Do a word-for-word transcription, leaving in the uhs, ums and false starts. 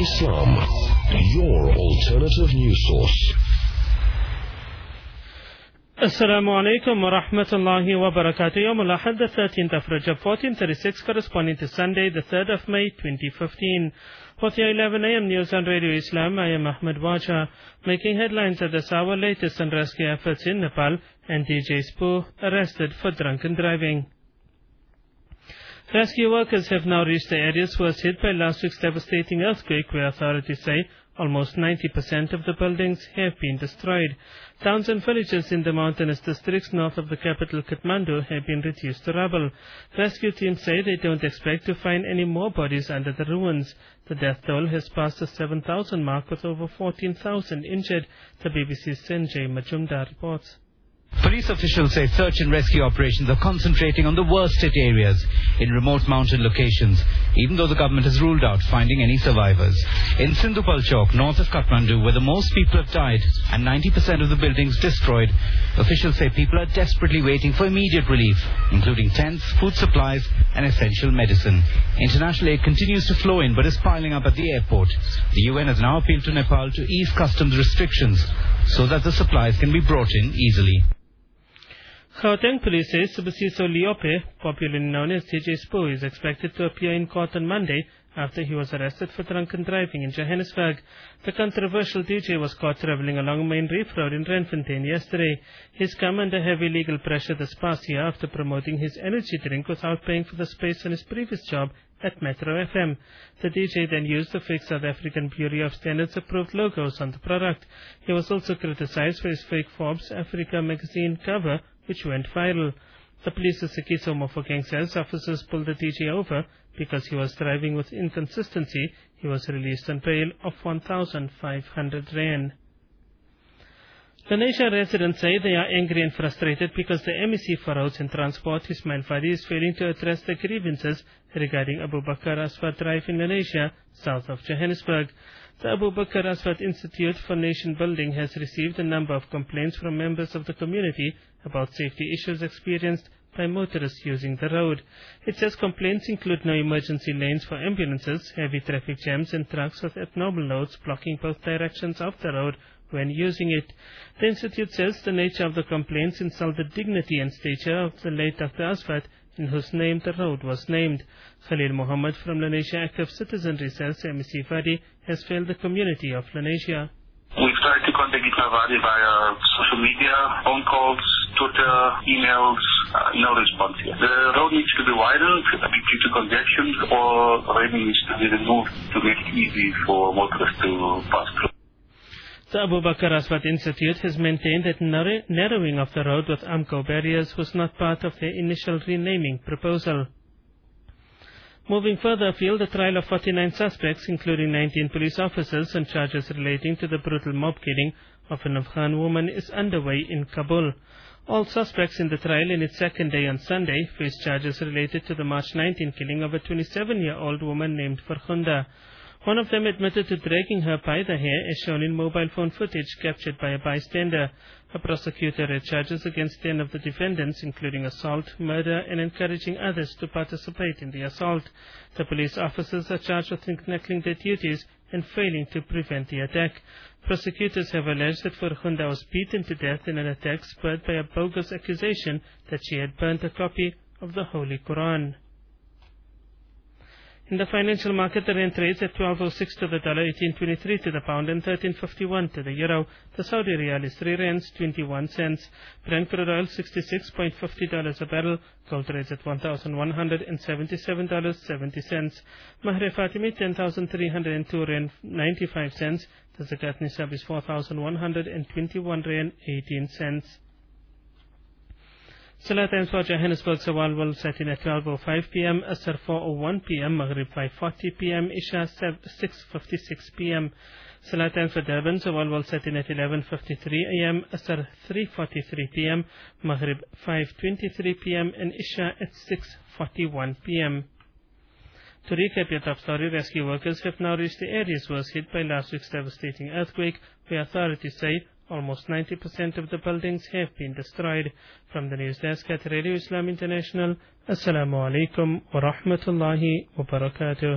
Islam, your alternative news source. Assalamu alaikum wa rahmatullahi wa barakatuh. Yawm al-Ahad, the thirteenth of Rajab, fourteen thirty-six, corresponding to Sunday, the third of May, twenty fifteen. With your eleven a m news on Radio Islam, I am Ahmed Waja, making headlines at this hour. Latest on rescue efforts in Nepal, and D J Spoo arrested for drunken driving. Rescue workers have now reached the areas first hit by last week's devastating earthquake, where authorities say almost ninety percent of the buildings have been destroyed. Towns and villages in the mountainous districts north of the capital Kathmandu have been reduced to rubble. Rescue teams say they don't expect to find any more bodies under the ruins. The death toll has passed the seven thousand mark, with over fourteen thousand injured, the B B C's Sanjay Majumdar reports. Police officials say search and rescue operations are concentrating on the worst hit areas in remote mountain locations, even though the government has ruled out finding any survivors. In Sindhupal Chowk, north of Kathmandu, where the most people have died and ninety percent of the buildings destroyed, officials say people are desperately waiting for immediate relief, including tents, food supplies and essential medicine. International aid continues to flow in but is piling up at the airport. The U N has now appealed to Nepal to ease customs restrictions so that the supplies can be brought in easily. Gauteng police say Subasiso Liope, popularly known as D J Spoo, is expected to appear in court on Monday after he was arrested for drunken driving in Johannesburg. The controversial D J was caught travelling along Main Reef Road in Randfontein yesterday. He's come under heavy legal pressure this past year after promoting his energy drink without paying for the space on his previous job at Metro F M. The D J then used the fake South African Bureau of Standards approved logos on the product. He was also criticized for his fake Forbes Africa magazine cover, which went viral. The police's Sikiso Mofokeng says officers pulled the D J over because he was driving with inconsistency. He was released on bail of one thousand five hundred rand. Lenasia residents say they are angry and frustrated because the M E C for Roads and Transport, Ismail Fadi, is failing to address the grievances regarding Abu Bakr Aswad Drive in Lenasia, south of Johannesburg. The Abu Bakr Aswad Institute for Nation Building has received a number of complaints from members of the community about safety issues experienced by motorists using the road. It says complaints include no emergency lanes for ambulances, heavy traffic jams and trucks with abnormal loads blocking both directions of the road when using it. The Institute says the nature of the complaints insult the dignity and stature of the late Doctor Aswad, in whose name the road was named. Khalil Muhammad from Lenasia Active Citizenry says M E C Fadi has failed the community of Lenasia. We've tried to contact Ismail Fadi via social media, phone calls, Twitter, emails, uh, no response yet. The road needs to be widened due to congestion, or railing needs to be removed to make it easy for motorists to pass through. The Abu Bakr Aswad Institute has maintained that narrowing of the road with AMCO barriers was not part of their initial renaming proposal. Moving further afield, the trial of forty-nine suspects, including nineteen police officers, on charges relating to the brutal mob killing of an Afghan woman is underway in Kabul. All suspects in the trial, in its second day on Sunday, face charges related to the March nineteenth killing of a twenty-seven-year-old woman named Farkhunda. One of them admitted to dragging her by the hair, as shown in mobile phone footage captured by a bystander. A prosecutor read charges against ten of the defendants, including assault, murder, and encouraging others to participate in the assault. The police officers are charged with neglecting their duties and failing to prevent the attack. Prosecutors have alleged that Farkhunda was beaten to death in an attack spurred by a bogus accusation that she had burnt a copy of the Holy Quran. In the financial market, the rand trades at twelve oh six to the dollar, eighteen twenty-three to the pound, and thirteen fifty-one to the euro. The Saudi riyal is three rands twenty-one cents. Brent crude oil sixty-six point five zero dollars a barrel. Gold trades at one thousand one hundred seventy-seven dollars and seventy cents. Mahr Fatimi ten thousand three hundred two rand ninety-five cents. The Zakat Nisab is four thousand one hundred twenty-one rand eighteen cents. Salah times for Johannesburg, Sawal will set in at twelve oh five p m, Asr four oh one p m, Maghrib five forty p m, Isha six fifty-six p m. Salah times for Durban, Sawal will set in at eleven fifty-three a m, Asr three forty-three p m, Maghrib five twenty-three p m, and Isha at six forty-one p m. To recap your top story, rescue workers have now reached the areas worst hit by last week's devastating earthquake, where authorities say almost ninety percent of the buildings have been destroyed. From the news desk at Radio Islam International, Assalamu alaikum wa rahmatullahi wa barakatuh.